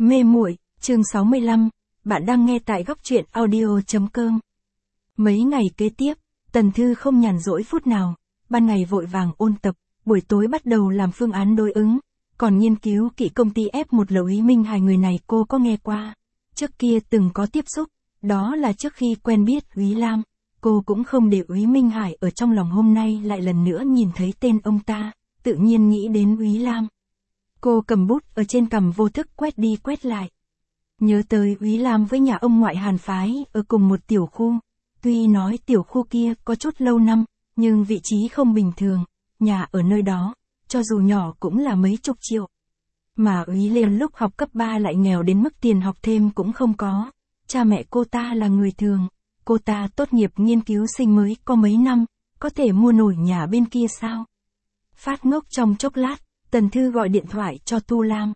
Mê muội, chương 65, bạn đang nghe tại góc truyện audio.com. Mấy ngày kế tiếp, Tần Thư không nhàn rỗi phút nào, ban ngày vội vàng ôn tập, buổi tối bắt đầu làm phương án đối ứng, còn nghiên cứu kỹ công ty F1 Lầu Ý Minh Hải. Người này cô có nghe qua, trước kia từng có tiếp xúc, đó là trước khi quen biết Úy Lam, cô cũng không để Úy Minh Hải ở trong lòng, hôm nay lại lần nữa nhìn thấy tên ông ta, tự nhiên nghĩ đến Úy Lam. Cô cầm bút ở trên cằm vô thức quét đi quét lại. Nhớ tới Úy Lam với nhà ông ngoại Hàn Phái ở cùng một tiểu khu. Tuy nói tiểu khu kia có chút lâu năm, nhưng vị trí không bình thường, nhà ở nơi đó, cho dù nhỏ cũng là mấy chục triệu. Mà Úy Liên lúc học cấp 3 lại nghèo đến mức tiền học thêm cũng không có. Cha mẹ cô ta là người thường, cô ta tốt nghiệp nghiên cứu sinh mới có mấy năm, có thể mua nổi nhà bên kia sao? Phát ngốc trong chốc lát, Tần Thư gọi điện thoại cho Thu Lam.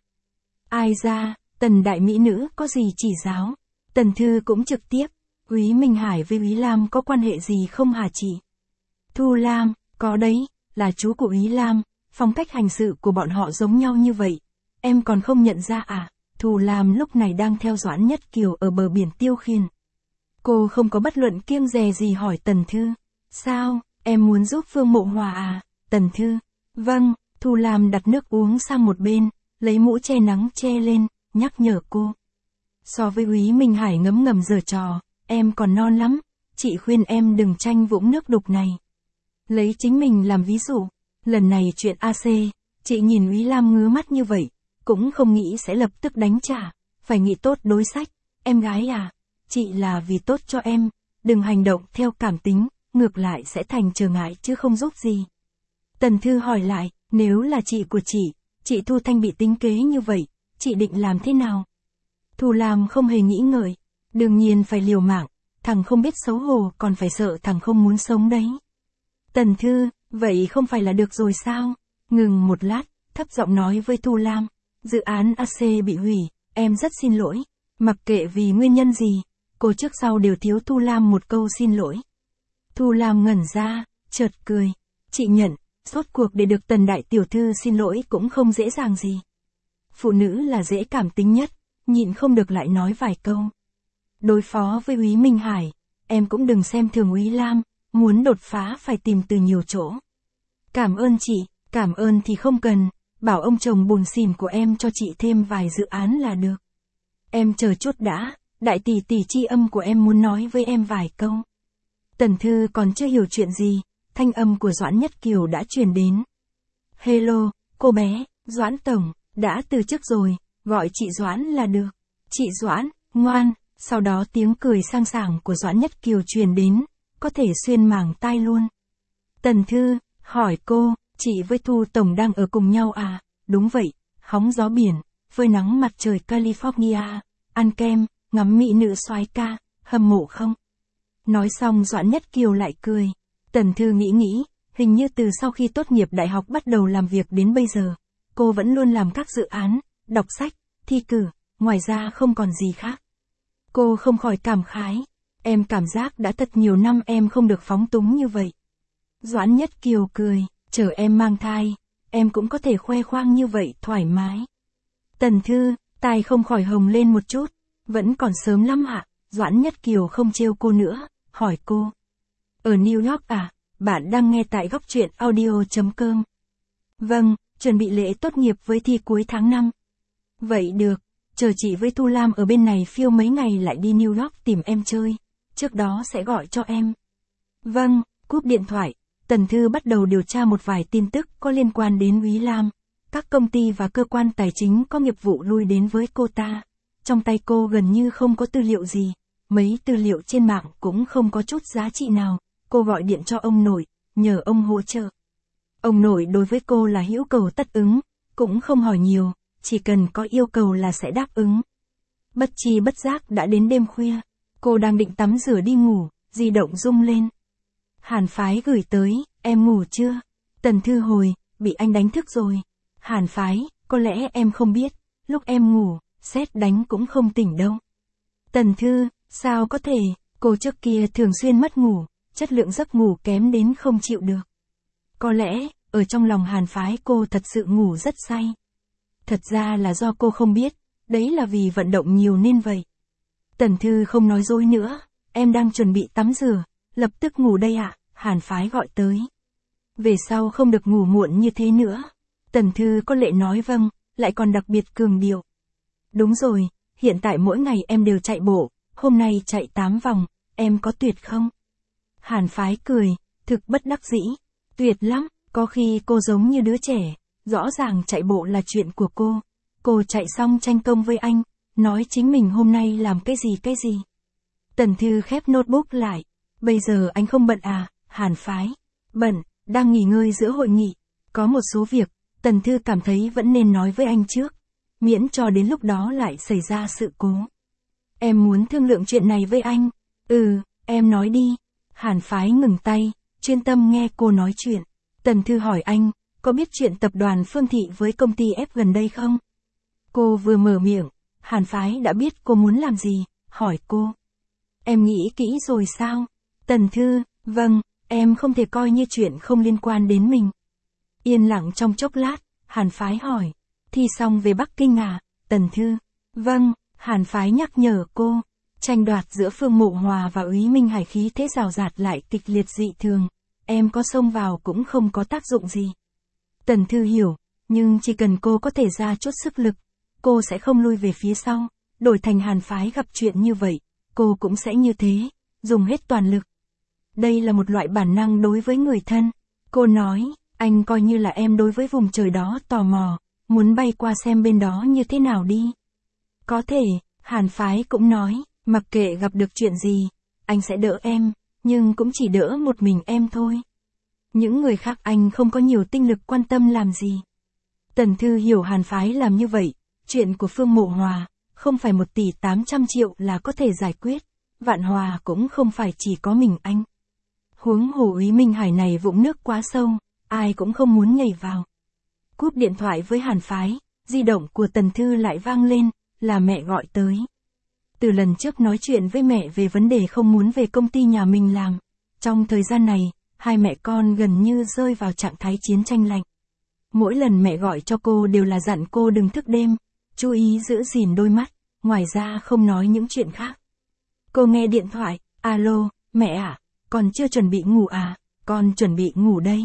Ai ra, Tần đại mỹ nữ có gì chỉ giáo? Tần Thư cũng trực tiếp, Úy Minh Hải với Úy Lam có quan hệ gì không hả chị? Thu Lam, có đấy, là chú của Úy Lam, phong cách hành sự của bọn họ giống nhau như vậy. Em còn không nhận ra à? Thu Lam lúc này đang theo Doãn Nhất Kiều ở bờ biển Tiêu Khiên. Cô không có bất luận kiêng dè gì hỏi Tần Thư. Sao, em muốn giúp Phương Mộ Hòa à? Tần Thư, vâng. Thu Lam đặt nước uống sang một bên, lấy mũ che nắng che lên, nhắc nhở cô. So với Úy Minh Hải ngấm ngầm giở trò, em còn non lắm, chị khuyên em đừng tranh vũng nước đục này. Lấy chính mình làm ví dụ, lần này chuyện AC, chị nhìn Úy Lam ngứa mắt như vậy, cũng không nghĩ sẽ lập tức đánh trả, phải nghĩ tốt đối sách, em gái à, chị là vì tốt cho em, đừng hành động theo cảm tính, ngược lại sẽ thành trở ngại chứ không giúp gì. Tần Thư hỏi lại, nếu là chị của chị Thu Thanh bị tính kế như vậy, chị định làm thế nào? Thu Lam không hề nghĩ ngợi, đương nhiên phải liều mạng, thằng không biết xấu hổ còn phải sợ thằng không muốn sống đấy. Tần Thư, vậy không phải là được rồi sao? Ngừng một lát, thấp giọng nói với Thu Lam, dự án AC bị hủy, em rất xin lỗi, mặc kệ vì nguyên nhân gì, cô trước sau đều thiếu Thu Lam một câu xin lỗi. Thu Lam ngẩn ra, chợt cười, chị nhận. Rốt cuộc để được Tần đại tiểu thư xin lỗi cũng không dễ dàng gì. Phụ nữ là dễ cảm tính nhất, nhịn không được lại nói vài câu. Đối phó với Úy Minh Hải, em cũng đừng xem thường Úy Lam, muốn đột phá phải tìm từ nhiều chỗ. Cảm ơn chị, cảm ơn thì không cần, bảo ông chồng buồn xỉn của em cho chị thêm vài dự án là được. Em chờ chút đã, đại tỷ tỷ tri âm của em muốn nói với em vài câu. Tần Thư còn chưa hiểu chuyện gì. Thanh âm của Doãn Nhất Kiều đã truyền đến. Hello, cô bé, Doãn Tổng, đã từ chức rồi, gọi chị Doãn là được. Chị Doãn, ngoan, sau đó tiếng cười sang sảng của Doãn Nhất Kiều truyền đến, có thể xuyên màng tai luôn. Tần Thư, hỏi cô, chị với Thu Tổng đang ở cùng nhau à? Đúng vậy, hóng gió biển, phơi nắng mặt trời California, ăn kem, ngắm mỹ nữ soái ca, hâm mộ không? Nói xong Doãn Nhất Kiều lại cười. Tần Thư nghĩ, hình như từ sau khi tốt nghiệp đại học bắt đầu làm việc đến bây giờ, cô vẫn luôn làm các dự án, đọc sách, thi cử, ngoài ra không còn gì khác. Cô không khỏi cảm khái, em cảm giác đã thật nhiều năm em không được phóng túng như vậy. Doãn Nhất Kiều cười, chờ em mang thai, em cũng có thể khoe khoang như vậy thoải mái. Tần Thư, tai không khỏi hồng lên một chút, vẫn còn sớm lắm ạ. Doãn Nhất Kiều không trêu cô nữa, hỏi cô. Ở New York à, bạn đang nghe tại góc truyện audio.com. Vâng, chuẩn bị lễ tốt nghiệp với thi cuối tháng 5. Vậy được, chờ chị với Thu Lam ở bên này phiêu mấy ngày lại đi New York tìm em chơi, trước đó sẽ gọi cho em. Vâng, cúp điện thoại, Tần Thư bắt đầu điều tra một vài tin tức có liên quan đến Úy Lam. Các công ty và cơ quan tài chính có nghiệp vụ lui đến với cô ta. Trong tay cô gần như không có tư liệu gì, mấy tư liệu trên mạng cũng không có chút giá trị nào. Cô gọi điện cho ông nội, nhờ ông hỗ trợ. Ông nội đối với cô là hữu cầu tất ứng, cũng không hỏi nhiều, chỉ cần có yêu cầu là sẽ đáp ứng. Bất tri bất giác đã đến đêm khuya, cô đang định tắm rửa đi ngủ, di động rung lên. Hàn Phái gửi tới, em ngủ chưa? Tần Thư hồi, bị anh đánh thức rồi. Hàn Phái, có lẽ em không biết, lúc em ngủ, sét đánh cũng không tỉnh đâu. Tần Thư, sao có thể, cô trước kia thường xuyên mất ngủ. Chất lượng giấc ngủ kém đến không chịu được. Có lẽ, ở trong lòng Hàn Phái cô thật sự ngủ rất say. Thật ra là do cô không biết, đấy là vì vận động nhiều nên vậy. Tần Thư không nói dối nữa, em đang chuẩn bị tắm rửa, lập tức ngủ đây ạ, Hàn Phái gọi tới. Về sau không được ngủ muộn như thế nữa. Tần Thư có lệ nói vâng, lại còn đặc biệt cường điệu. Đúng rồi, hiện tại mỗi ngày em đều chạy bộ, hôm nay chạy 8 vòng, em có tuyệt không? Hàn Phái cười, thực bất đắc dĩ. Tuyệt lắm, có khi cô giống như đứa trẻ, rõ ràng chạy bộ là chuyện của cô. Cô chạy xong tranh công với anh, nói chính mình hôm nay làm cái gì. Tần Thư khép notebook lại. Bây giờ anh không bận à, Hàn Phái? Bận, đang nghỉ ngơi giữa hội nghị. Có một số việc, Tần Thư cảm thấy vẫn nên nói với anh trước, miễn cho đến lúc đó lại xảy ra sự cố. Em muốn thương lượng chuyện này với anh. Em nói đi. Hàn Phái ngừng tay, chuyên tâm nghe cô nói chuyện. Tần Thư hỏi anh, có biết chuyện tập đoàn Phương Thị với công ty F gần đây không? Cô vừa mở miệng, Hàn Phái đã biết cô muốn làm gì, hỏi cô. Em nghĩ kỹ rồi sao? Tần Thư, vâng, em không thể coi như chuyện không liên quan đến mình. Yên lặng trong chốc lát, Hàn Phái hỏi, thi xong về Bắc Kinh à? Tần Thư, vâng, Hàn Phái nhắc nhở cô. Tranh đoạt giữa Phương Mộ Hòa và Úy Minh Hải khí thế rào rạt lại kịch liệt dị thường, em có xông vào cũng không có tác dụng gì. Tần Thư hiểu, nhưng chỉ cần cô có thể ra chút sức lực, cô sẽ không lui về phía sau, đổi thành Hàn Phái gặp chuyện như vậy, cô cũng sẽ như thế, dùng hết toàn lực. Đây là một loại bản năng đối với người thân. Cô nói, anh coi như là em đối với vùng trời đó tò mò, muốn bay qua xem bên đó như thế nào đi. Có thể, Hàn Phái cũng nói, mặc kệ gặp được chuyện gì, anh sẽ đỡ em, nhưng cũng chỉ đỡ một mình em thôi. Những người khác anh không có nhiều tinh lực quan tâm làm gì. Tần Thư hiểu Hàn Phái làm như vậy, chuyện của Phương Mộ Hòa, không phải 1 tỷ 800 triệu là có thể giải quyết, Vạn Hòa cũng không phải chỉ có mình anh. Huống hồ Úy Minh Hải này vũng nước quá sâu, ai cũng không muốn nhảy vào. Cúp điện thoại với Hàn Phái, di động của Tần Thư lại vang lên, là mẹ gọi tới. Từ lần trước nói chuyện với mẹ về vấn đề không muốn về công ty nhà mình làm, trong thời gian này, hai mẹ con gần như rơi vào trạng thái chiến tranh lạnh. Mỗi lần mẹ gọi cho cô đều là dặn cô đừng thức đêm, chú ý giữ gìn đôi mắt, ngoài ra không nói những chuyện khác. Cô nghe điện thoại, alo, mẹ à, con chưa chuẩn bị ngủ à, con chuẩn bị ngủ đây.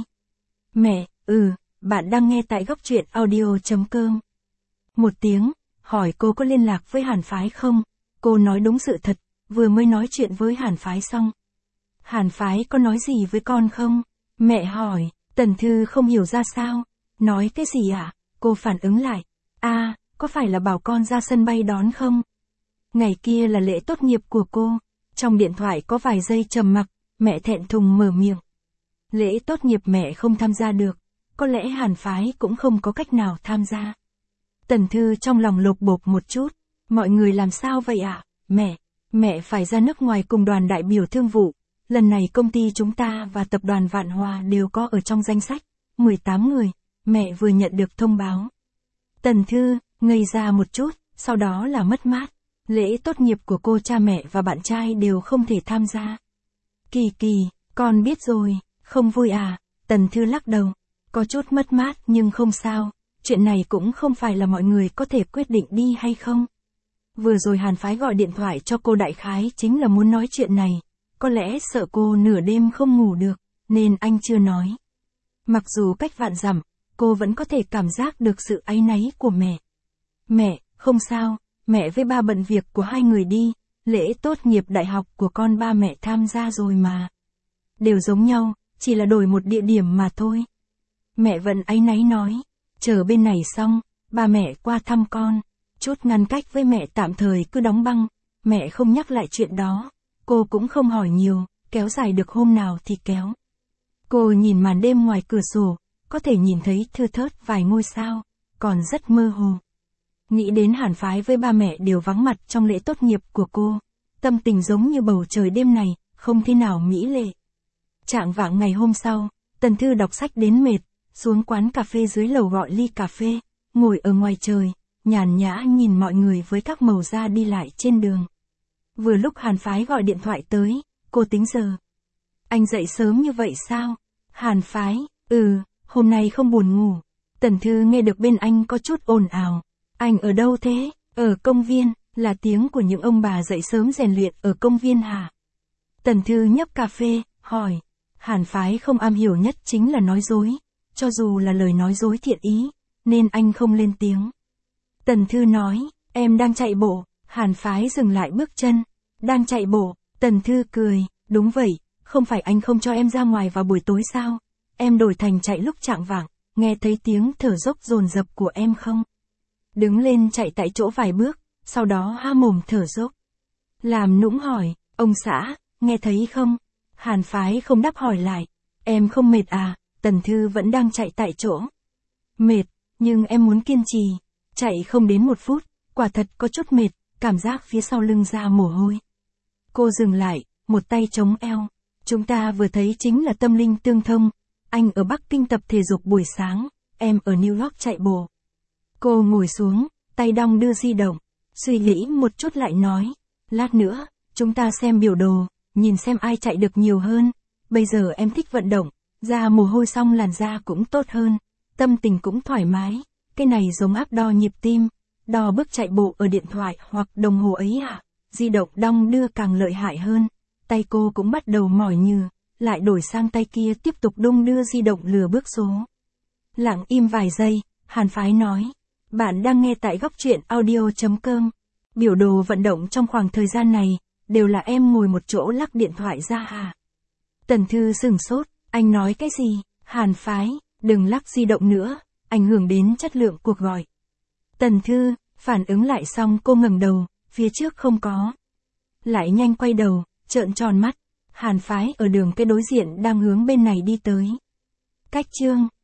Mẹ, bạn đang nghe tại góc truyện audio.com. Một tiếng, hỏi cô có liên lạc với Hàn Phái không? Cô nói đúng sự thật, vừa mới nói chuyện với Hàn Phái xong. Hàn Phái có nói gì với con không? Mẹ hỏi, Tần Thư không hiểu ra sao. Nói cái gì ạ? Cô phản ứng lại. Có phải là bảo con ra sân bay đón không? Ngày kia là lễ tốt nghiệp của cô. Trong điện thoại có vài giây trầm mặc, mẹ thẹn thùng mở miệng. Lễ tốt nghiệp mẹ không tham gia được, có lẽ Hàn Phái cũng không có cách nào tham gia. Tần Thư trong lòng lột bột một chút. Mọi người làm sao vậy ạ? Mẹ phải ra nước ngoài cùng đoàn đại biểu thương vụ. Lần này công ty chúng ta và tập đoàn Vạn Hòa đều có ở trong danh sách, 18 người, mẹ vừa nhận được thông báo. Tần Thư, ngây ra một chút, sau đó là mất mát. Lễ tốt nghiệp của cô, cha mẹ và bạn trai đều không thể tham gia. Kỳ, con biết rồi, không vui à? Tần Thư lắc đầu, có chút mất mát nhưng không sao, chuyện này cũng không phải là mọi người có thể quyết định đi hay không. Vừa rồi Hàn Phái gọi điện thoại cho cô đại khái chính là muốn nói chuyện này, có lẽ sợ cô nửa đêm không ngủ được, nên anh chưa nói. Mặc dù cách vạn dặm, cô vẫn có thể cảm giác được sự áy náy của mẹ. Mẹ, không sao, mẹ với ba bận việc của hai người đi, lễ tốt nghiệp đại học của con ba mẹ tham gia rồi mà. Đều giống nhau, chỉ là đổi một địa điểm mà thôi. Mẹ vẫn áy náy nói, chờ bên này xong, ba mẹ qua thăm con. Chút ngăn cách với mẹ tạm thời cứ đóng băng, mẹ không nhắc lại chuyện đó, cô cũng không hỏi nhiều, kéo dài được hôm nào thì kéo. Cô nhìn màn đêm ngoài cửa sổ, có thể nhìn thấy thưa thớt vài ngôi sao, còn rất mơ hồ. Nghĩ đến Hàn Phái với ba mẹ đều vắng mặt trong lễ tốt nghiệp của cô, tâm tình giống như bầu trời đêm này, không thế nào mỹ lệ. Chạng vạng ngày hôm sau, Tần Thư đọc sách đến mệt, xuống quán cà phê dưới lầu gọi ly cà phê, ngồi ở ngoài trời, nhàn nhã nhìn mọi người với các màu da đi lại trên đường. Vừa lúc Hàn Phái gọi điện thoại tới, cô tính giờ. Anh dậy sớm như vậy sao? Hàn Phái, hôm nay không buồn ngủ. Tần Thư nghe được bên anh có chút ồn ào. Anh ở đâu thế? Ở công viên, là tiếng của những ông bà dậy sớm rèn luyện ở công viên hả? Tần Thư nhấp cà phê, hỏi. Hàn Phái không am hiểu nhất chính là nói dối, cho dù là lời nói dối thiện ý, nên anh không lên tiếng. Tần Thư nói, em đang chạy bộ. Hàn Phái dừng lại bước chân. Đang chạy bộ. Tần Thư cười, đúng vậy, không phải anh không cho em ra ngoài vào buổi tối sao? Em đổi thành chạy lúc chạng vạng, nghe thấy tiếng thở dốc dồn dập của em không? Đứng lên chạy tại chỗ vài bước, sau đó há mồm thở dốc. Làm nũng hỏi, ông xã, nghe thấy không? Hàn Phái không đáp hỏi lại, em không mệt à? Tần Thư vẫn đang chạy tại chỗ. Mệt, nhưng em muốn kiên trì. Chạy không đến 1 phút, quả thật có chút mệt, cảm giác phía sau lưng ra mồ hôi. Cô dừng lại, một tay chống eo. Chúng ta vừa thấy chính là tâm linh tương thông. Anh ở Bắc Kinh tập thể dục buổi sáng, em ở New York chạy bộ. Cô ngồi xuống, tay đong đưa di động, suy nghĩ một chút lại nói. Lát nữa, chúng ta xem biểu đồ, nhìn xem ai chạy được nhiều hơn. Bây giờ em thích vận động, ra mồ hôi xong làn da cũng tốt hơn, tâm tình cũng thoải mái. Cái này giống áp đo nhịp tim, đo bước chạy bộ ở điện thoại hoặc đồng hồ ấy à? Di động đong đưa càng lợi hại hơn. Tay cô cũng bắt đầu mỏi nhừ, lại đổi sang tay kia tiếp tục đung đưa di động lừa bước số. Lặng im vài giây, Hàn Phái nói. Bạn đang nghe tại góc truyện audio.com. Biểu đồ vận động trong khoảng thời gian này, đều là em ngồi một chỗ lắc điện thoại ra à? Tần Thư sửng sốt, anh nói cái gì? Hàn Phái, đừng lắc di động nữa, ảnh hưởng đến chất lượng cuộc gọi. Tần Thư, phản ứng lại xong cô ngẩng đầu, phía trước không có. Lại nhanh quay đầu, trợn tròn mắt. Hàn Phái ở đường cái đối diện đang hướng bên này đi tới. Cách chương